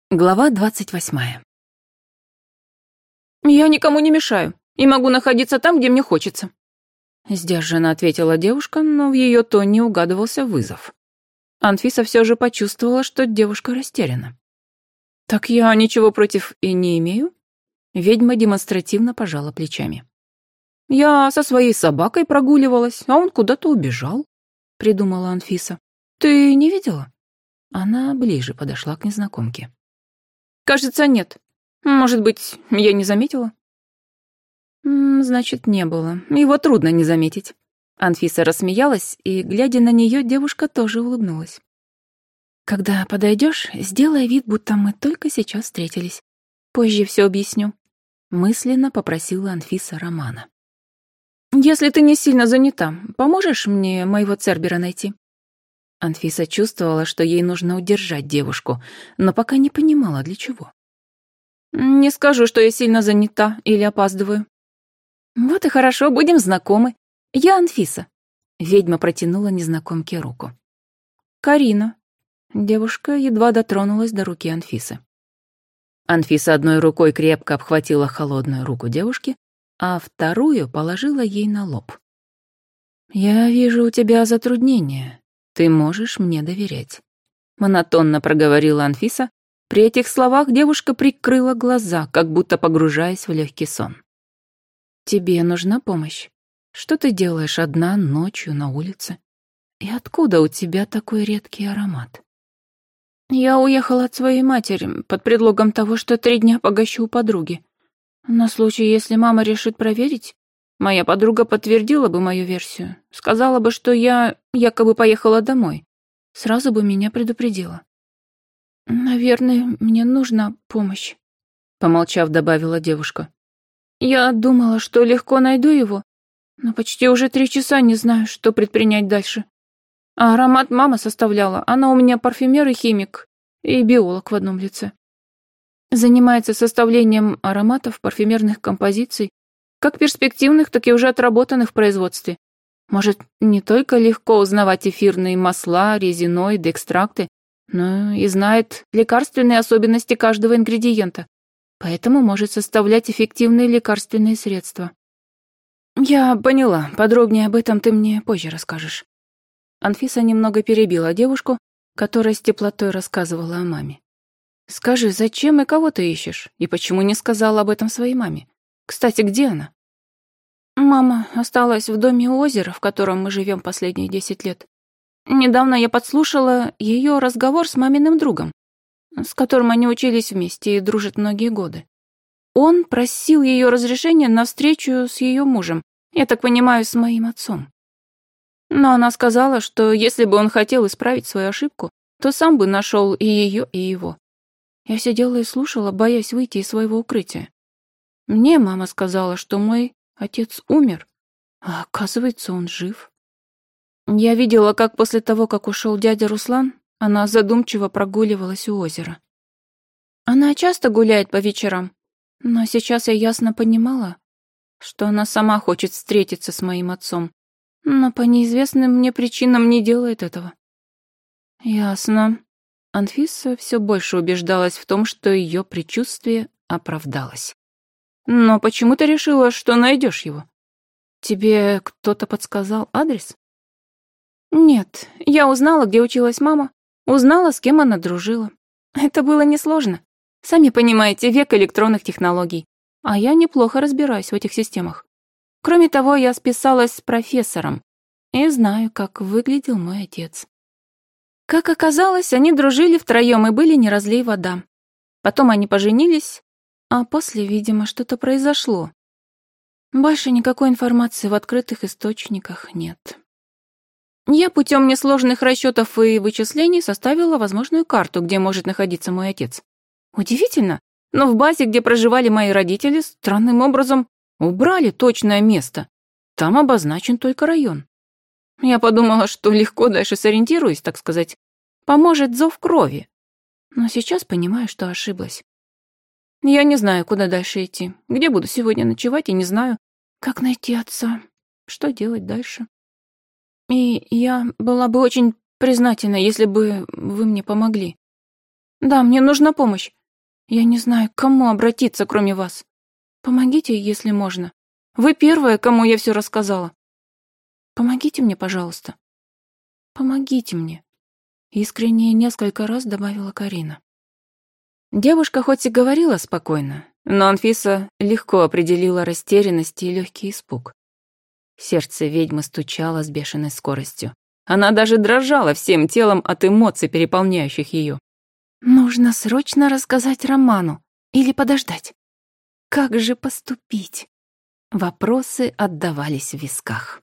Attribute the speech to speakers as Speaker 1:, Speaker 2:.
Speaker 1: Глава 28.
Speaker 2: «Я никому не мешаю и могу находиться там, где мне хочется», —
Speaker 1: сдержанно ответила девушка, но в ее тоне угадывался вызов. Анфиса все же почувствовала, что девушка растеряна. «Так я ничего против и не имею?» Ведьма демонстративно пожала плечами. «Я со своей собакой прогуливалась, а он куда-то убежал», — придумала Анфиса. «Ты не видела?» Она ближе подошла к незнакомке.
Speaker 2: «Кажется, нет. Может быть, я не заметила?»
Speaker 1: Значит, не было. Его трудно не заметить». Анфиса рассмеялась, и, глядя на нее, девушка тоже улыбнулась. «Когда подойдешь, сделай вид, будто мы только сейчас встретились. Позже все объясню», — мысленно попросила Анфиса Романа.
Speaker 2: «Если ты не сильно занята, поможешь мне моего Цербера найти?»
Speaker 1: Анфиса чувствовала, что ей нужно удержать девушку, но пока не понимала, для чего.
Speaker 2: «Не скажу, что я сильно занята или опаздываю».
Speaker 1: «Вот и хорошо, будем знакомы. Я Анфиса». Ведьма протянула незнакомке руку.
Speaker 2: «Карина».
Speaker 1: Девушка едва дотронулась до руки Анфисы. Анфиса одной рукой крепко обхватила холодную руку девушки, а вторую положила ей на лоб. «Я вижу у тебя затруднения. Ты можешь мне доверять», — монотонно проговорила Анфиса. При этих словах девушка прикрыла глаза, как будто погружаясь в легкий сон. «Тебе нужна помощь? Что ты делаешь одна ночью на улице? И откуда у тебя такой редкий аромат?»
Speaker 2: «Я уехала от своей матери под предлогом того, что 3 дня погощу у подруги. На случай, если мама решит проверить, моя подруга подтвердила бы мою версию, сказала бы, что я якобы поехала домой. Сразу бы меня предупредила. Наверное, мне нужна помощь», — помолчав, добавила девушка. «Я думала, что легко найду его, но почти уже 3 часа не знаю, что предпринять дальше. А аромат мама составляла, она у меня парфюмер и химик, и биолог в одном лице. Занимается составлением ароматов, парфюмерных композиций, как перспективных, так и уже отработанных в производстве. Может не только легко узнавать эфирные масла, резиноиды, экстракты, но и знает лекарственные особенности каждого ингредиента, поэтому может составлять эффективные лекарственные средства. «Я поняла, подробнее об этом ты мне позже расскажешь». Анфиса немного перебила девушку, которая с теплотой рассказывала о маме. «Скажи, зачем и кого ты ищешь? И почему не сказала об этом своей маме? Кстати, где она?» «Мама осталась в доме у озера, в котором мы живем последние 10 лет. Недавно я подслушала ее разговор с маминым другом, с которым они учились вместе и дружат многие годы. Он просил ее разрешения на встречу с ее мужем, я так понимаю, с моим отцом. Но она сказала, что если бы он хотел исправить свою ошибку, то сам бы нашел и ее, и его. Я сидела и слушала, боясь выйти из своего укрытия. Мне мама сказала, что мой отец умер, а оказывается, он жив. Я видела, как после того, как ушел дядя Руслан, она задумчиво прогуливалась у озера. Она часто гуляет по вечерам, но сейчас я ясно понимала, что она сама хочет встретиться с моим отцом, но по неизвестным мне причинам не делает этого. Ясно. Анфиса все больше убеждалась в том, что ее предчувствие оправдалось. Но почему ты решила, что найдешь его? Тебе кто-то подсказал адрес? Нет, я узнала, где училась мама, узнала, с кем она дружила. Это было несложно. Сами понимаете, век электронных технологий, а я неплохо разбираюсь в этих системах. Кроме того, я списалась с профессором и знаю, как выглядел мой отец. Как оказалось, они дружили втроем и были не разлей вода. Потом они поженились, а после, видимо, что-то произошло. Больше никакой информации в открытых источниках нет. Я путем несложных расчетов и вычислений составила возможную карту, где может находиться мой отец. Удивительно, но в базе, где проживали мои родители, странным образом убрали точное место. Там обозначен только район. Я подумала, что легко дальше сориентируюсь, так сказать. Поможет зов крови. Но сейчас понимаю, что ошиблась. Я не знаю, куда дальше идти, где буду сегодня ночевать, и не знаю, как найти отца, что делать дальше. И я была бы очень признательна, если бы вы мне помогли. Да, мне нужна помощь. Я не знаю, к кому обратиться, кроме вас. Помогите, если можно. Вы первая, кому я все рассказала. Помогите мне, пожалуйста. Помогите мне. Искренне несколько раз добавила Карина.
Speaker 1: Девушка хоть и говорила спокойно, но Анфиса легко определила растерянность и легкий испуг. Сердце ведьмы стучало с бешеной скоростью. Она даже дрожала всем телом от эмоций, переполняющих ее.
Speaker 2: Нужно срочно рассказать Роману или подождать. Как же поступить?
Speaker 1: Вопросы отдавались в висках.